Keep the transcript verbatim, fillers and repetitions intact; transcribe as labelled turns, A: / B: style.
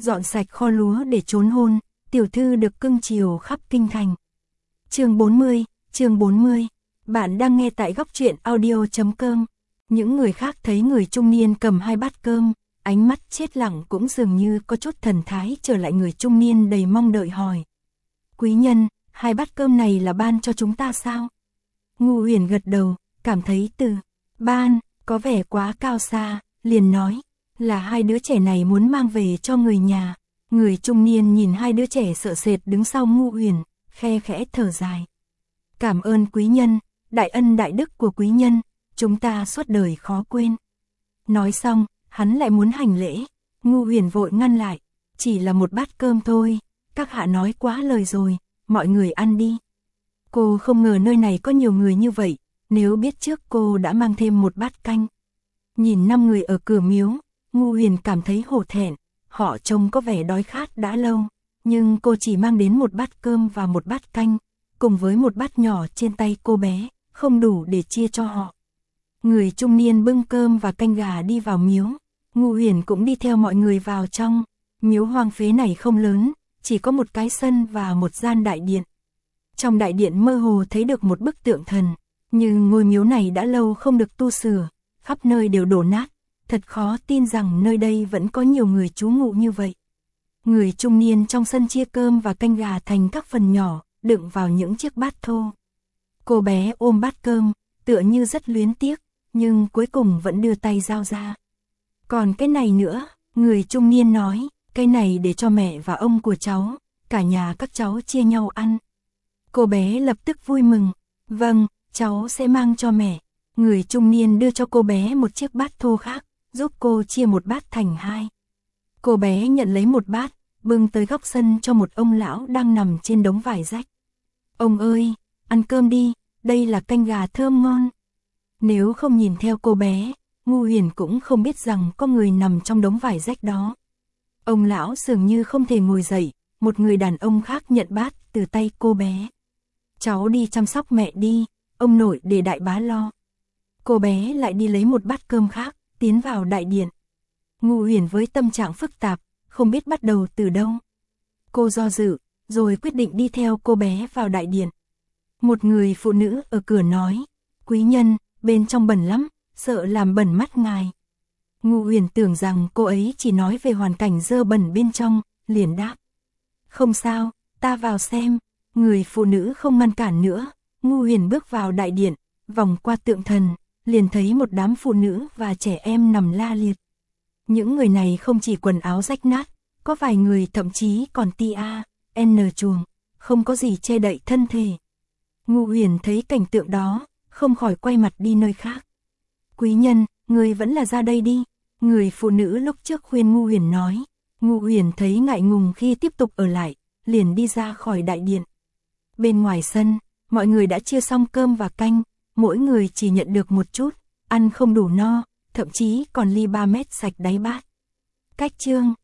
A: dọn sạch kho lúa để trốn hôn, tiểu thư được cưng chiều khắp kinh thành. Chương bốn mươi, chương bốn mươi. Bạn đang nghe tại góc truyện audio chấm com. Những người khác thấy người trung niên cầm hai bát cơm, ánh mắt chết lặng cũng dường như có chút thần thái trở lại người trung niên đầy mong đợi hỏi. Quý nhân, hai bát cơm này là ban cho chúng ta sao? Ngu Huyền gật đầu, cảm thấy từ ban có vẻ quá cao xa, liền nói, là hai đứa trẻ này muốn mang về cho người nhà. Người trung niên nhìn hai đứa trẻ sợ sệt đứng sau Ngu Huyền, khe khẽ thở dài. Cảm ơn quý nhân, đại ân đại đức của quý nhân, chúng ta suốt đời khó quên. Nói xong, hắn lại muốn hành lễ, Ngu Huyền vội ngăn lại, chỉ là một bát cơm thôi, các hạ nói quá lời rồi, mọi người ăn đi. Cô không ngờ nơi này có nhiều người như vậy, nếu biết trước cô đã mang thêm một bát canh. Nhìn năm người ở cửa miếu, Ngu Huyền cảm thấy hổ thẹn, họ trông có vẻ đói khát đã lâu, nhưng cô chỉ mang đến một bát cơm và một bát canh, cùng với một bát nhỏ trên tay cô bé, không đủ để chia cho họ. Người trung niên bưng cơm và canh gà đi vào miếu, Ngu Huyền cũng đi theo mọi người vào trong. Miếu hoang phế này không lớn, chỉ có một cái sân và một gian đại điện. Trong đại điện mơ hồ thấy được một bức tượng thần, nhưng ngôi miếu này đã lâu không được tu sửa, khắp nơi đều đổ nát, thật khó tin rằng nơi đây vẫn có nhiều người trú ngụ như vậy. Người trung niên trong sân chia cơm và canh gà thành các phần nhỏ, đựng vào những chiếc bát thô. Cô bé ôm bát cơm, tựa như rất luyến tiếc, nhưng cuối cùng vẫn đưa tay giao ra. Còn cái này nữa, người trung niên nói, cái này để cho mẹ và ông của cháu, cả nhà các cháu chia nhau ăn. Cô bé lập tức vui mừng, vâng, cháu sẽ mang cho mẹ. Người trung niên đưa cho cô bé một chiếc bát thô khác, giúp cô chia một bát thành hai. Cô bé nhận lấy một bát, bưng tới góc sân cho một ông lão đang nằm trên đống vải rách. Ông ơi, ăn cơm đi, đây là canh gà thơm ngon. Nếu không nhìn theo cô bé, Ngu Huyền cũng không biết rằng có người nằm trong đống vải rách đó. Ông lão dường như không thể ngồi dậy, một người đàn ông khác nhận bát từ tay cô bé. Cháu đi chăm sóc mẹ đi, ông nội để đại bá lo. Cô bé lại đi lấy một bát cơm khác, tiến vào đại điện. Ngu Huyền với tâm trạng phức tạp, không biết bắt đầu từ đâu. Cô do dự, rồi quyết định đi theo cô bé vào đại điện. Một người phụ nữ ở cửa nói, quý nhân, bên trong bẩn lắm, sợ làm bẩn mắt ngài. Ngu Huyền tưởng rằng cô ấy chỉ nói về hoàn cảnh dơ bẩn bên trong, liền đáp. Không sao, ta vào xem. Người phụ nữ không ngăn cản nữa, Ngu Huyền bước vào đại điện, vòng qua tượng thần, liền thấy một đám phụ nữ và trẻ em nằm la liệt. Những người này không chỉ quần áo rách nát, có vài người thậm chí còn tia, n chuồng, không có gì che đậy thân thể. Ngu Huyền thấy cảnh tượng đó, không khỏi quay mặt đi nơi khác. Quý nhân, người vẫn là ra đây đi. Người phụ nữ lúc trước khuyên Ngu Huyền nói. Ngu Huyền thấy ngại ngùng khi tiếp tục ở lại, liền đi ra khỏi đại điện. Bên ngoài sân, mọi người đã chia xong cơm và canh, mỗi người chỉ nhận được một chút, ăn không đủ no, thậm chí còn ly ba mét sạch đáy bát. Cách chương